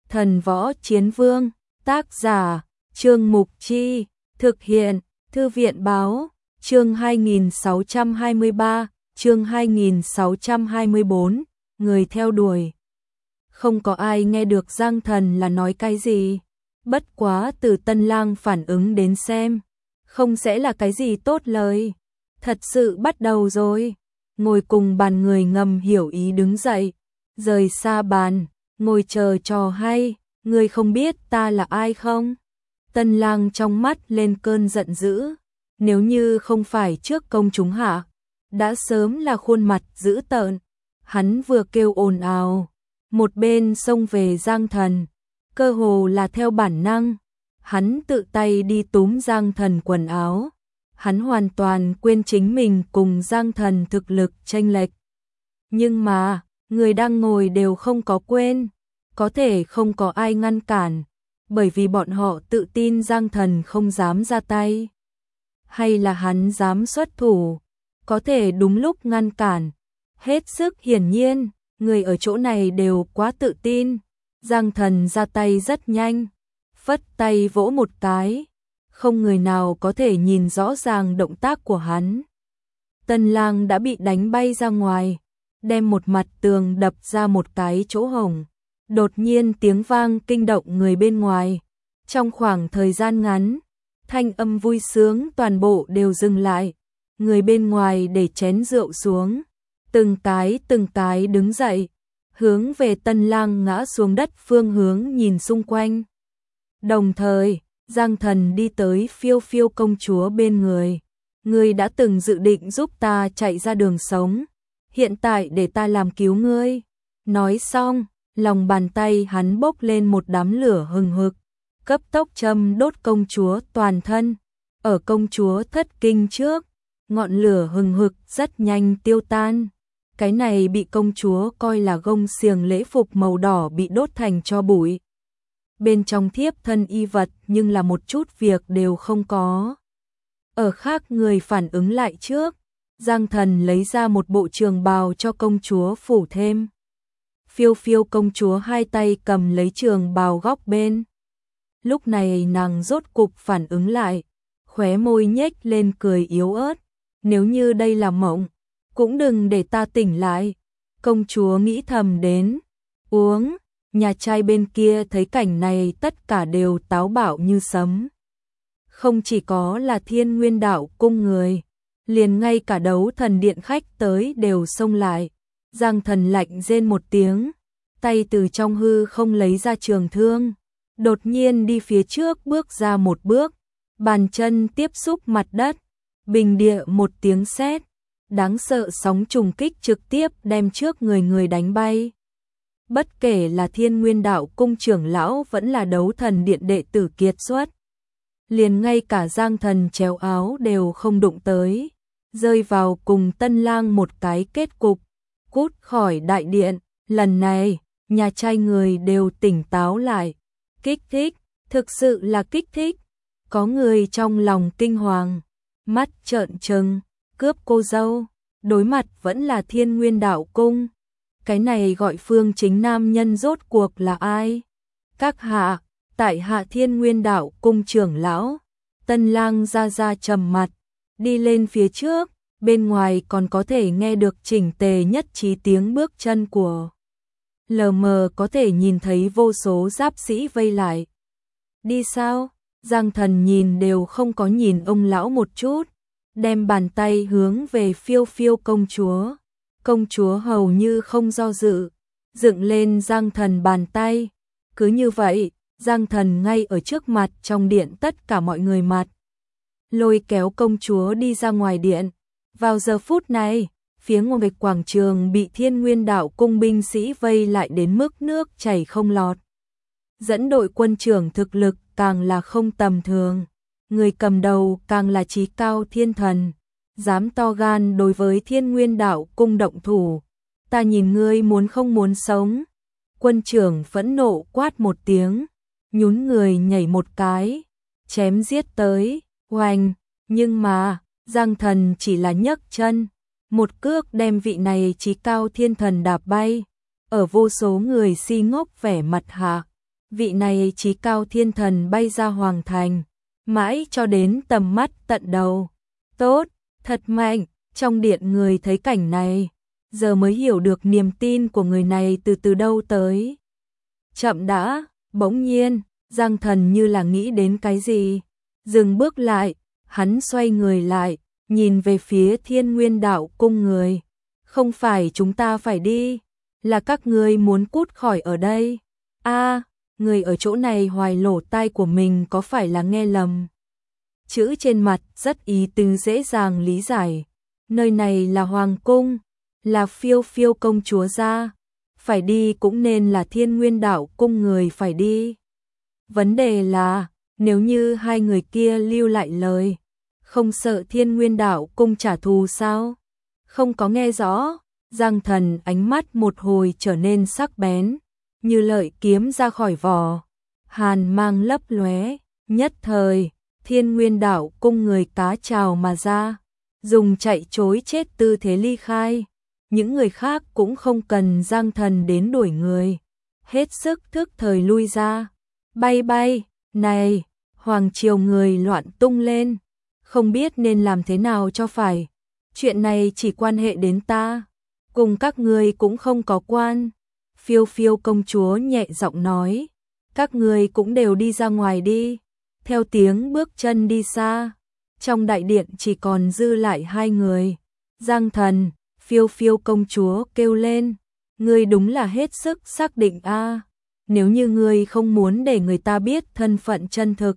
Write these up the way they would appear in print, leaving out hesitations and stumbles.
Thần Võ Chiến Vương, tác giả, Trương Mục Chi, thực hiện, Thư viện Báo, chương 2623, chương 2624, người theo đuổi. Không có ai nghe được Giang Thần là nói cái gì, bất quá từ Tân Lang phản ứng đến xem, không sẽ là cái gì tốt lời. Thật sự bắt đầu rồi. Ngồi cùng bàn người ngầm hiểu ý đứng dậy, rời xa bàn, ngồi chờ trò hay, ngươi không biết ta là ai không? Tân Lang trong mắt lên cơn giận dữ, nếu như không phải trước công chúng hạ, đã sớm là khuôn mặt dữ tợn. Hắn vừa kêu ồn ào, một bên xông về Giang Thần, cơ hồ là theo bản năng, hắn tự tay đi túm Giang Thần quần áo. Hắn hoàn toàn quên chính mình cùng Giang Thần thực lực chênh lệch. Nhưng mà, người đang ngồi đều không có quên, có thể không có ai ngăn cản, bởi vì bọn họ tự tin Giang Thần không dám ra tay. Hay là hắn dám xuất thủ, có thể đúng lúc ngăn cản. Hết sức hiển nhiên, người ở chỗ này đều quá tự tin. Giang Thần ra tay rất nhanh, phất tay vỗ một cái. Không người nào có thể nhìn rõ ràng động tác của hắn. Tân Lang đã bị đánh bay ra ngoài, đem một mặt tường đập ra một cái chỗ hổng. Đột nhiên tiếng vang kinh động người bên ngoài. Trong khoảng thời gian ngắn, thanh âm vui sướng toàn bộ đều dừng lại. Người bên ngoài để chén rượu xuống, từng cái đứng dậy, hướng về Tân Lang ngã xuống đất phương hướng nhìn xung quanh. Đồng thời, Giang Thần đi tới Phiêu Phiêu công chúa bên người. Ngươi đã từng dự định giúp ta chạy ra đường sống, hiện tại để ta làm cứu ngươi. Nói xong, lòng bàn tay hắn bốc lên một đám lửa hừng hực, cấp tốc châm đốt công chúa toàn thân. Ở công chúa thất kinh trước, ngọn lửa hừng hực rất nhanh tiêu tan. Cái này bị công chúa coi là gông xiềng lễ phục màu đỏ bị đốt thành tro bụi. Bên trong thiếp thân y vật nhưng là một chút việc đều không có. Ở khác người phản ứng lại trước, Giang Thần lấy ra một bộ trường bào cho công chúa phủ thêm. Phiêu Phiêu công chúa hai tay cầm lấy trường bào góc bên. Lúc này nàng rốt cục phản ứng lại, khóe môi nhếch lên cười yếu ớt. Nếu như đây là mộng, cũng đừng để ta tỉnh lại. Công chúa nghĩ thầm đến. Uống. Nhà trai bên kia thấy cảnh này tất cả đều táo bạo như sấm. Không chỉ có là Thiên Nguyên Đạo cung người, liền ngay cả Đấu Thần Điện khách tới đều xông lại. Giang Thần lạnh rên một tiếng, tay từ trong hư không lấy ra trường thương, đột nhiên đi phía trước bước ra một bước, bàn chân tiếp xúc mặt đất, bình địa một tiếng sét, đáng sợ sóng trùng kích trực tiếp đem trước người đánh bay. Bất kể là Thiên Nguyên Đạo cung trưởng lão vẫn là Đấu Thần Điện đệ tử kiệt xuất, liền ngay cả Giang Thần chéo áo đều không đụng tới, rơi vào cùng Tân Lang một cái kết cục, cút khỏi đại điện. Lần này, nhà trai người đều tỉnh táo lại, kích thích, thực sự là kích thích. Có người trong lòng kinh hoàng, mắt trợn trừng, cướp cô dâu, đối mặt vẫn là Thiên Nguyên Đạo cung. Cái này gọi Phương Chính nam nhân rốt cuộc là ai? Các hạ, tại hạ Thiên Nguyên Đạo cung trưởng lão. Tân Lang ra trầm mặt, đi lên phía trước, bên ngoài còn có thể nghe được chỉnh tề nhất trí tiếng bước chân của. Lờ mờ có thể nhìn thấy vô số giáp sĩ vây lại. Đi sao? Giang Thần nhìn đều không có nhìn ông lão một chút, đem bàn tay hướng về Phiêu Phiêu công chúa. Công chúa hầu như không do dự, dựng lên Giang Thần bàn tay. Cứ như vậy, Giang Thần ngay ở trước mặt trong điện tất cả mọi người mặt, lôi kéo công chúa đi ra ngoài điện. Vào giờ phút này, phía ngoài quảng trường bị Thiên Nguyên Đạo cung binh sĩ vây lại đến mức nước chảy không lọt. Dẫn đội quân trưởng thực lực càng là không tầm thường, người cầm đầu càng là chí cao thiên thần. Dám to gan đối với Thiên Nguyên Đạo cung động thủ, ta nhìn ngươi muốn không muốn sống. Quân trưởng phẫn nộ quát một tiếng, nhún người nhảy một cái, chém giết tới, oanh. Nhưng mà, Giang Thần chỉ là nhấc chân, một cước đem vị này chí cao thiên thần đạp bay. Ở vô số người si ngốc vẻ mặt hạ, vị này chí cao thiên thần bay ra hoàng thành, mãi cho đến tầm mắt tận đầu. Tốt, thật mạnh, trong điện người thấy cảnh này, giờ mới hiểu được niềm tin của người này từ đâu tới. Chậm đã, bỗng nhiên, Giang Thần như là nghĩ đến cái gì, dừng bước lại, hắn xoay người lại, nhìn về phía Thiên Nguyên Đạo Cung người. Không phải chúng ta phải đi, là các ngươi muốn cút khỏi ở đây. Người ở chỗ này hoài lỗ tai của mình có phải là nghe lầm. Chữ trên mặt rất ý tứ dễ dàng lý giải. Nơi này là Hoàng Cung, là Phiêu Phiêu công chúa gia. Phải đi cũng nên là Thiên Nguyên Đạo Cung người phải đi. Vấn đề là, nếu như hai người kia lưu lại lời, không sợ Thiên Nguyên Đạo Cung trả thù sao? Không có nghe rõ, Giang Thần ánh mắt một hồi trở nên sắc bén, như lợi kiếm ra khỏi vỏ, hàn mang lấp lóe, nhất thời, Thiên Nguyên Đạo Cung người cá trào mà ra, dùng chạy trối chết tư thế ly khai. Những người khác cũng không cần Giang Thần đến đuổi người, hết sức thức thời lui ra. Bay bay, này, hoàng triều người loạn tung lên, không biết nên làm thế nào cho phải. Chuyện này chỉ quan hệ đến ta, cùng các ngươi cũng không có quan. Phiêu Phiêu công chúa nhẹ giọng nói, các ngươi cũng đều đi ra ngoài đi. Theo tiếng bước chân đi xa, trong đại điện chỉ còn dư lại hai người. Giang Thần, Phiêu Phiêu công chúa kêu lên, ngươi đúng là hết sức xác định a. Nếu như ngươi không muốn để người ta biết thân phận chân thực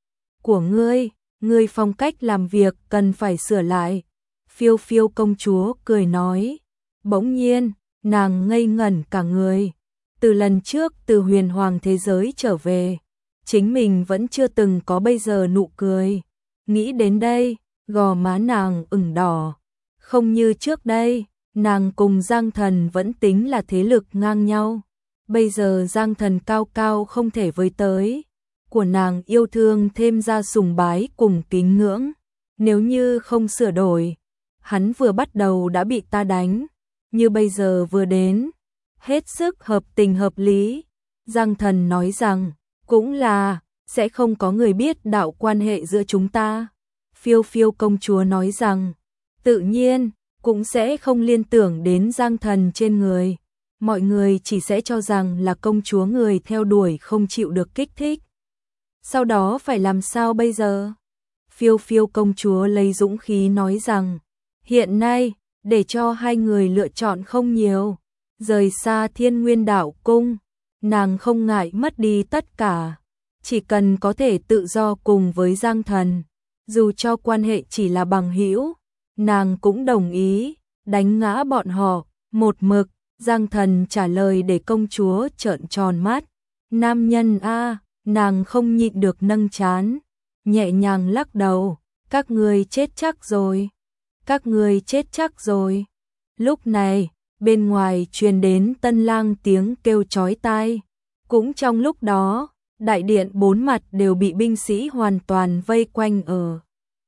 của ngươi phong cách làm việc cần phải sửa lại. Phiêu Phiêu công chúa cười nói, bỗng nhiên, nàng ngây ngẩn cả người. Từ lần trước từ huyền hoàng thế giới trở về, chính mình vẫn chưa từng có bây giờ nụ cười. Nghĩ đến đây, gò má nàng ửng đỏ. Không như trước đây, nàng cùng Giang Thần vẫn tính là thế lực ngang nhau. Bây giờ Giang Thần cao cao không thể với tới, của nàng yêu thương thêm ra sùng bái cùng kính ngưỡng. Nếu như không sửa đổi, hắn vừa bắt đầu đã bị ta đánh, như bây giờ vừa đến, hết sức hợp tình hợp lý. Giang Thần nói rằng, cũng là, sẽ không có người biết đạo quan hệ giữa chúng ta. Phiêu Phiêu công chúa nói rằng, tự nhiên, cũng sẽ không liên tưởng đến Giang Thần trên người. Mọi người chỉ sẽ cho rằng là công chúa người theo đuổi không chịu được kích thích. Sau đó phải làm sao bây giờ? Phiêu Phiêu công chúa lấy dũng khí nói rằng, hiện nay, để cho hai người lựa chọn không nhiều. Rời xa Thiên Nguyên Đạo Cung, nàng không ngại mất đi tất cả. Chỉ cần có thể tự do cùng với Giang Thần, dù cho quan hệ chỉ là bằng hữu, nàng cũng đồng ý, đánh ngã bọn họ, một mực. Giang Thần trả lời để công chúa trợn tròn mắt. Nam nhân a, nàng không nhịn được nâng trán, nhẹ nhàng lắc đầu, các ngươi chết chắc rồi. Các ngươi chết chắc rồi. Lúc này, bên ngoài truyền đến Tân Lang tiếng kêu chói tai. Cũng trong lúc đó, đại điện bốn mặt đều bị binh sĩ hoàn toàn vây quanh ở.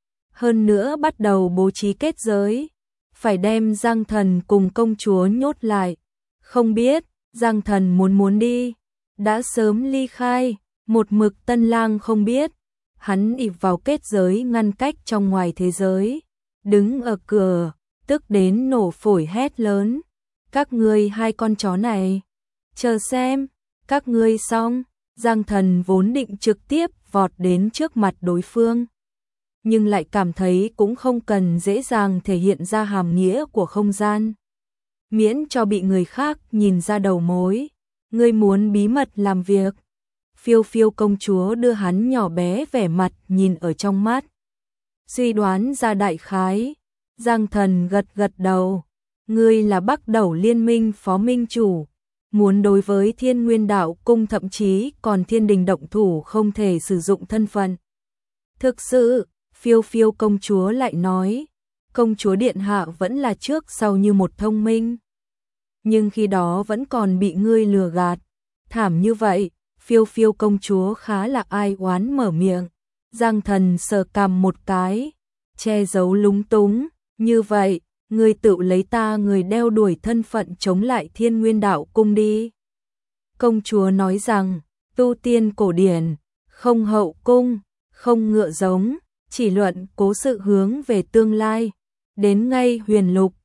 Hơn nữa bắt đầu bố trí kết giới, phải đem Giang Thần cùng công chúa nhốt lại. Không biết, Giang Thần muốn đi, đã sớm ly khai, một mực Tân Lang không biết. Hắn ỷ vào kết giới ngăn cách trong ngoài thế giới, đứng ở cửa, tức đến nổ phổi hét lớn. Các ngươi hai con chó này, chờ xem, các ngươi xong. Giang Thần vốn định trực tiếp vọt đến trước mặt đối phương, nhưng lại cảm thấy cũng không cần dễ dàng thể hiện ra hàm nghĩa của không gian, miễn cho bị người khác nhìn ra đầu mối. Ngươi muốn bí mật làm việc? Phiêu Phiêu công chúa đưa hắn nhỏ bé vẻ mặt nhìn ở trong mắt, suy đoán ra đại khái. Giang Thần gật gật đầu, ngươi là Bắc Đẩu Liên minh phó minh chủ, muốn đối với Thiên Nguyên Đạo Cung thậm chí còn Thiên Đình động thủ không thể sử dụng thân phận. Thực sự, Phiêu Phiêu công chúa lại nói, công chúa điện hạ vẫn là trước sau như một thông minh, nhưng khi đó vẫn còn bị ngươi lừa gạt. Thảm như vậy. Phiêu Phiêu công chúa khá là ai oán mở miệng. Giang Thần sờ cằm một cái, che giấu lúng túng, như vậy, ngươi tự lấy ta người đeo đuổi thân phận chống lại Thiên Nguyên Đạo Cung đi. Công chúa nói rằng, tu tiên cổ điển, không hậu cung, không ngựa giống, chỉ luận cố sự hướng về tương lai. Đến ngay huyền lục,